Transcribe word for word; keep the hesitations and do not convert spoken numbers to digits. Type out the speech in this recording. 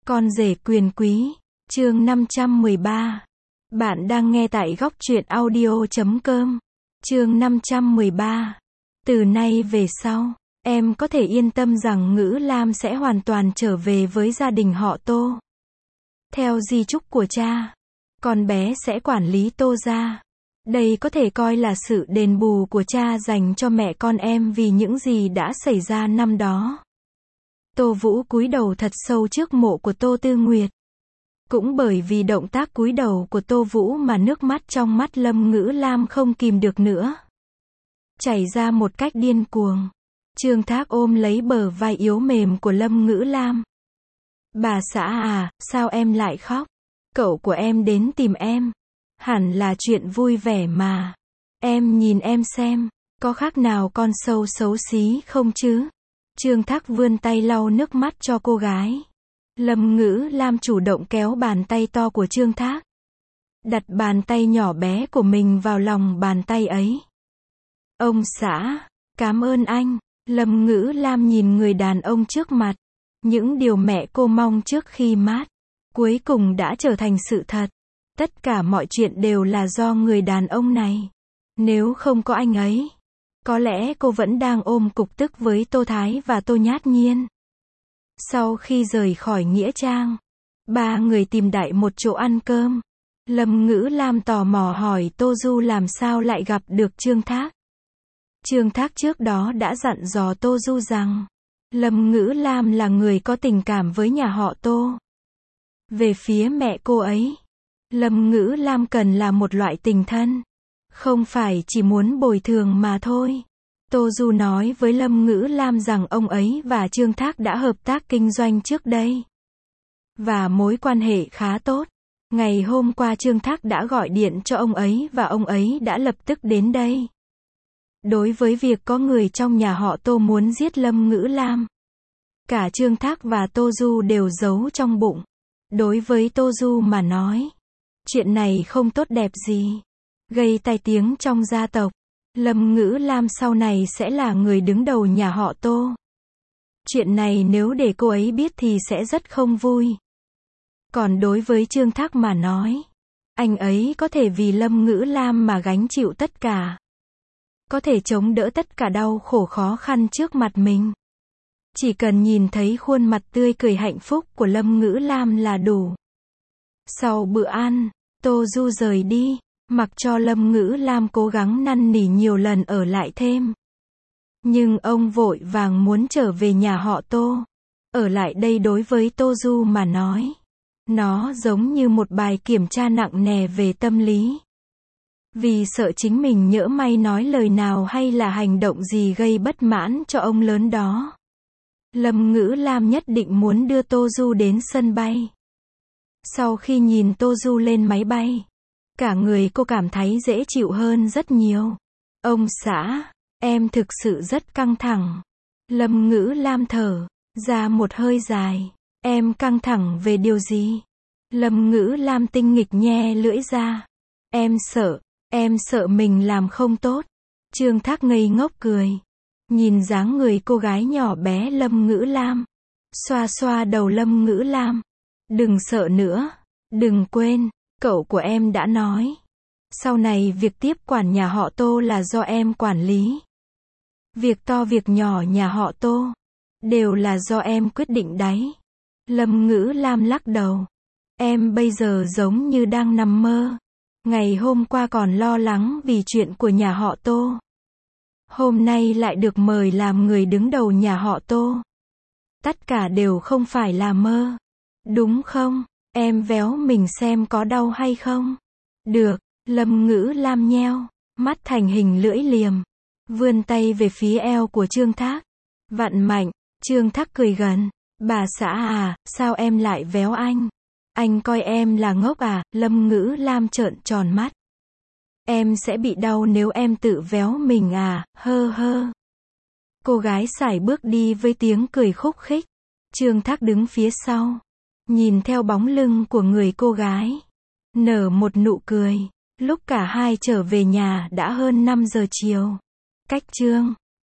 Con rể quyền quý, chương năm trăm mười ba. Bạn đang nghe tại góc truyện audio chấm com. Chương năm trăm mười ba. Từ nay về sau, em có thể yên tâm rằng Ngữ Lam sẽ hoàn toàn trở về với gia đình họ Tô. Theo di chúc của cha, con bé sẽ quản lý Tô gia. Đây có thể coi là sự đền bù của cha dành cho mẹ con em vì những gì đã xảy ra năm đó. Tô Vũ cúi đầu thật sâu trước mộ của Tô Tư Nguyệt. Cũng bởi vì động tác cúi đầu của Tô Vũ mà nước mắt trong mắt Lâm Ngữ Lam không kìm được nữa, chảy ra một cách điên cuồng. Trương Thác ôm lấy bờ vai yếu mềm của Lâm Ngữ Lam. Bà xã à, sao em lại khóc? Cậu của em đến tìm em. Hẳn là chuyện vui vẻ mà. Em nhìn em xem, có khác nào con sâu xấu xí không chứ? Trương Thác vươn tay lau nước mắt cho cô gái. Lâm Ngữ Lam chủ động kéo bàn tay to của Trương Thác, đặt bàn tay nhỏ bé của mình vào lòng bàn tay ấy. Ông xã, cảm ơn anh. Lâm Ngữ Lam nhìn người đàn ông trước mặt. Những điều mẹ cô mong trước khi mất, cuối cùng đã trở thành sự thật. Tất cả mọi chuyện đều là do người đàn ông này. Nếu không có anh ấy, có lẽ cô vẫn đang ôm cục tức với Tô Thái và Tô Nhát Nhiên. Sau khi rời khỏi Nghĩa Trang, ba người tìm đại một chỗ ăn cơm. Lâm Ngữ Lam tò mò hỏi Tô Du làm sao lại gặp được Trương Thác. Trương Thác trước đó đã dặn dò Tô Du rằng, Lâm Ngữ Lam là người có tình cảm với nhà họ Tô. Về phía mẹ cô ấy, Lâm Ngữ Lam cần là một loại tình thân, không phải chỉ muốn bồi thường mà thôi. Tô Du nói với Lâm Ngữ Lam rằng ông ấy và Trương Thác đã hợp tác kinh doanh trước đây, và mối quan hệ khá tốt. Ngày hôm qua Trương Thác đã gọi điện cho ông ấy và ông ấy đã lập tức đến đây. Đối với việc có người trong nhà họ Tô muốn giết Lâm Ngữ Lam, cả Trương Thác và Tô Du đều giấu trong bụng. Đối với Tô Du mà nói, chuyện này không tốt đẹp gì, gây tai tiếng trong gia tộc. Lâm Ngữ Lam sau này sẽ là người đứng đầu nhà họ Tô. Chuyện này nếu để cô ấy biết thì sẽ rất không vui. Còn đối với Trương Thác mà nói, anh ấy có thể vì Lâm Ngữ Lam mà gánh chịu tất cả, có thể chống đỡ tất cả đau khổ khó khăn trước mặt mình. Chỉ cần nhìn thấy khuôn mặt tươi cười hạnh phúc của Lâm Ngữ Lam là đủ. Sau bữa ăn, Tô Du rời đi, mặc cho Lâm Ngữ Lam cố gắng năn nỉ nhiều lần ở lại thêm. Nhưng ông vội vàng muốn trở về nhà họ Tô. Ở lại đây đối với Tô Du mà nói, nó giống như một bài kiểm tra nặng nề về tâm lý. Vì sợ chính mình nhỡ may nói lời nào hay là hành động gì gây bất mãn cho ông lớn đó, Lâm Ngữ Lam nhất định muốn đưa Tô Du đến sân bay. Sau khi nhìn Tô Du lên máy bay, cả người cô cảm thấy dễ chịu hơn rất nhiều. Ông xã, em thực sự rất căng thẳng. Lâm Ngữ Lam thở ra một hơi dài. Em căng thẳng về điều gì? Lâm Ngữ Lam tinh nghịch nhe lưỡi ra. Em sợ, em sợ mình làm không tốt. Trương Thác ngây ngốc cười, nhìn dáng người cô gái nhỏ bé Lâm Ngữ Lam, xoa xoa đầu Lâm Ngữ Lam. Đừng sợ nữa, đừng quên, cậu của em đã nói, sau này việc tiếp quản nhà họ Tô là do em quản lý. Việc to việc nhỏ nhà họ Tô, đều là do em quyết định đấy. Lâm Ngữ Lam lắc đầu. Em bây giờ giống như đang nằm mơ. Ngày hôm qua còn lo lắng vì chuyện của nhà họ Tô. Hôm nay lại được mời làm người đứng đầu nhà họ Tô. Tất cả đều không phải là mơ, đúng không? Em véo mình xem có đau hay không? Được. Lâm Ngữ Lam nheo mắt thành hình lưỡi liềm, vươn tay về phía eo của Trương Thác, vặn mạnh. Trương Thác cười gần. Bà xã à, sao em lại véo anh? Anh coi em là ngốc à? Lâm Ngữ Lam trợn tròn mắt. Em sẽ bị đau nếu em tự véo mình à? Hơ hơ. Cô gái sải bước đi với tiếng cười khúc khích. Trương Thác đứng phía sau, nhìn theo bóng lưng của người cô gái, nở một nụ cười. Lúc cả hai trở về nhà đã hơn năm giờ chiều. Cách chương